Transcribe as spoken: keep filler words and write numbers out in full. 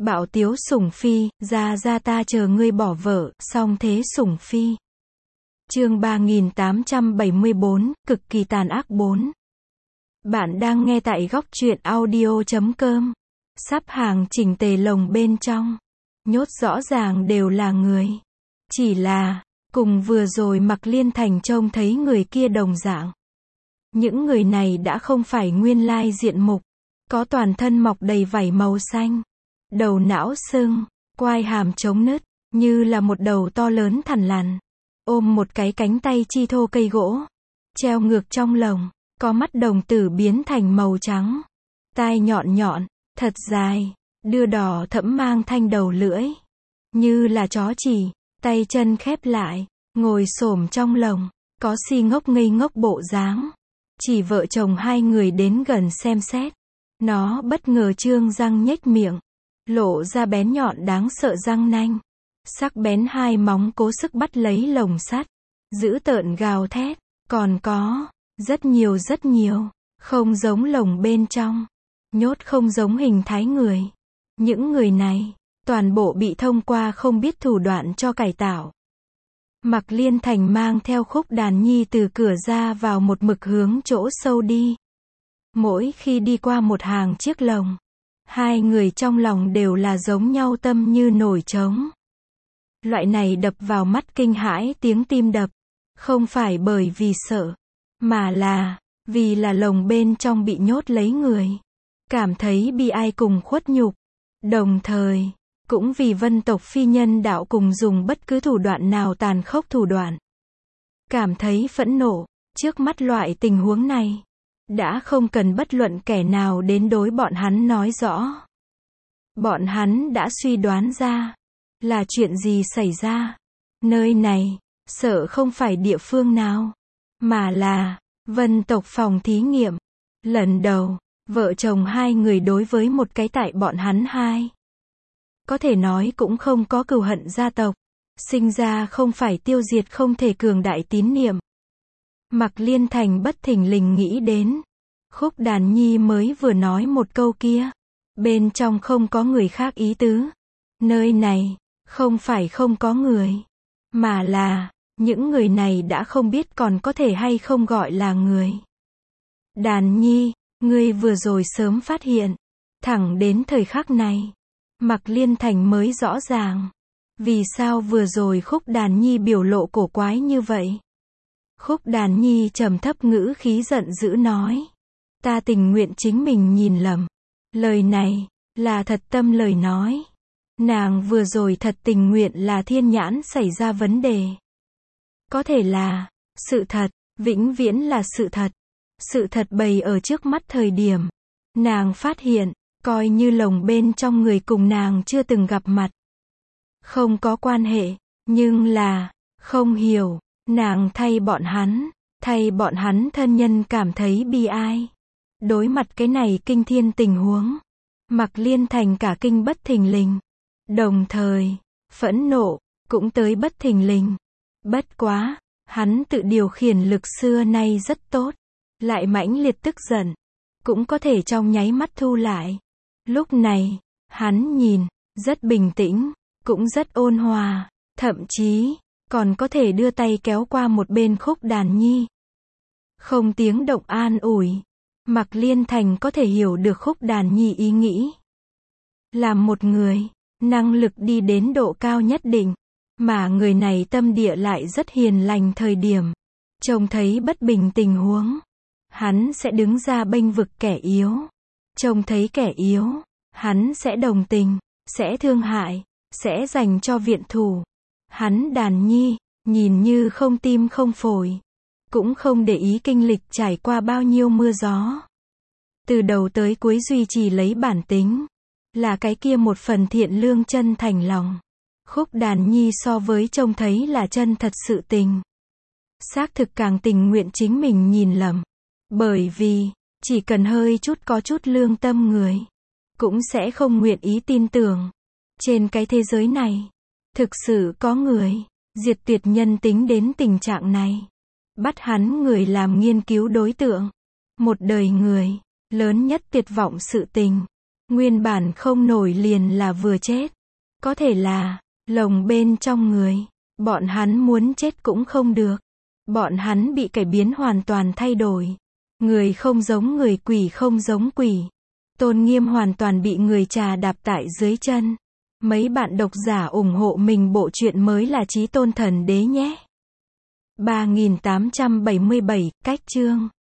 Bạo tiếu sủng phi, ra ra ta chờ ngươi bỏ vợ, song thế sủng phi. Chương ba nghìn tám trăm bảy mươi bốn, cực kỳ tàn ác bốn. Bạn đang nghe tại góc truyện audio chấm com. Sắp hàng chỉnh tề lồng bên trong. Nhốt rõ ràng đều là người. Chỉ là, cùng vừa rồi Mạc Liên Thành trông thấy người kia đồng dạng. Những người này đã không phải nguyên lai diện mục. Có toàn thân mọc đầy vảy màu xanh. Đầu não sưng, quai hàm trống nứt, như là một đầu to lớn thằn lằn. Ôm một cái cánh tay chi thô cây gỗ. Treo ngược trong lồng, có mắt đồng tử biến thành màu trắng. Tai nhọn nhọn, thật dài, đưa đỏ thẫm mang thanh đầu lưỡi. Như là chó chỉ, tay chân khép lại, ngồi xổm trong lồng, có si ngốc ngây ngốc bộ dáng. Chỉ vợ chồng hai người đến gần xem xét. Nó bất ngờ trương răng nhếch miệng. Lộ ra bén nhọn đáng sợ răng nanh. Sắc bén hai móng cố sức bắt lấy lồng sắt. Dữ tợn gào thét. Còn có, rất nhiều rất nhiều, không giống lồng bên trong. Nhốt không giống hình thái người. Những người này, toàn bộ bị thông qua không biết thủ đoạn cho cải tạo. Mạc Liên Thành mang theo Khúc Đàn Nhi từ cửa ra vào một mực hướng chỗ sâu đi. Mỗi khi đi qua một hàng chiếc lồng, hai người trong lòng đều là giống nhau tâm như nổi trống. Loại này đập vào mắt kinh hãi tiếng tim đập, không phải bởi vì sợ, mà là, vì là lồng bên trong bị nhốt lấy người. Cảm thấy bi ai cùng khuất nhục. Đồng thời, cũng vì vân tộc phi nhân đạo cùng dùng bất cứ thủ đoạn nào tàn khốc thủ đoạn. Cảm thấy phẫn nộ, trước mắt loại tình huống này. Đã không cần bất luận kẻ nào đến đối bọn hắn nói rõ. Bọn hắn đã suy đoán ra, là chuyện gì xảy ra. Nơi này, sợ không phải địa phương nào, mà là, vân tộc phòng thí nghiệm. Lần đầu, vợ chồng hai người đối với một cái tại bọn hắn hai. Có thể nói cũng không có cừu hận gia tộc. Sinh ra không phải tiêu diệt không thể cường đại tín niệm. Mạc Liên Thành bất thình lình nghĩ đến. Khúc Đàn Nhi mới vừa nói một câu kia. Bên trong không có người khác ý tứ. Nơi này, không phải không có người. Mà là, những người này đã không biết còn có thể hay không gọi là người. Đàn Nhi, ngươi vừa rồi sớm phát hiện. Thẳng đến thời khắc này. Mạc Liên Thành mới rõ ràng. Vì sao vừa rồi Khúc Đàn Nhi biểu lộ cổ quái như vậy? Khúc Đàn Nhi trầm thấp ngữ khí giận dữ nói. Ta tình nguyện chính mình nhìn lầm. Lời này, là thật tâm lời nói. Nàng vừa rồi thật tình nguyện là thiên nhãn xảy ra vấn đề. Có thể là, sự thật, vĩnh viễn là sự thật. Sự thật bày ở trước mắt thời điểm. Nàng phát hiện, coi như lồng bên trong người cùng nàng chưa từng gặp mặt. Không có quan hệ, nhưng là, không hiểu, nàng thay bọn hắn, thay bọn hắn thân nhân cảm thấy bi ai. Đối mặt cái này kinh thiên tình huống, Mạc Liên Thành cả kinh bất thình lình. Đồng thời, phẫn nộ, cũng tới bất thình lình. Bất quá, hắn tự điều khiển lực xưa nay rất tốt. Lại mãnh liệt tức giận, cũng có thể trong nháy mắt thu lại. Lúc này, hắn nhìn, rất bình tĩnh, cũng rất ôn hòa, thậm chí, còn có thể đưa tay kéo qua một bên Khúc Đàn Nhi. Không tiếng động an ủi. Mạc Liên Thành có thể hiểu được Khúc Đàn Nhi ý nghĩ. Làm một người, năng lực đi đến độ cao nhất định, mà người này tâm địa lại rất hiền lành thời điểm. Trông thấy bất bình tình huống, hắn sẽ đứng ra bênh vực kẻ yếu. Trông thấy kẻ yếu, hắn sẽ đồng tình, sẽ thương hại, sẽ dành cho viện thủ. Hắn Đàn Nhi, nhìn như không tim không phổi. Cũng không để ý kinh lịch trải qua bao nhiêu mưa gió. Từ đầu tới cuối duy trì lấy bản tính. Là cái kia một phần thiện lương chân thành lòng. Khúc Đàn Nhi so với trông thấy là chân thật sự tình. Xác thực càng tình nguyện chính mình nhìn lầm. Bởi vì, chỉ cần hơi chút có chút lương tâm người. Cũng sẽ không nguyện ý tin tưởng. Trên cái thế giới này, thực sự có người, diệt tuyệt nhân tính đến tình trạng này. Bắt hắn người làm nghiên cứu đối tượng. Một đời người, lớn nhất tuyệt vọng sự tình. Nguyên bản không nổi liền là vừa chết. Có thể là, lồng bên trong người. Bọn hắn muốn chết cũng không được. Bọn hắn bị cải biến hoàn toàn thay đổi. Người không giống người, quỷ không giống quỷ. Tôn nghiêm hoàn toàn bị người trà đạp tại dưới chân. Mấy bạn độc giả ủng hộ mình bộ truyện mới là Chí Tôn Thần Đế nhé. ba nghìn tám trăm bảy mươi bảy, cách chương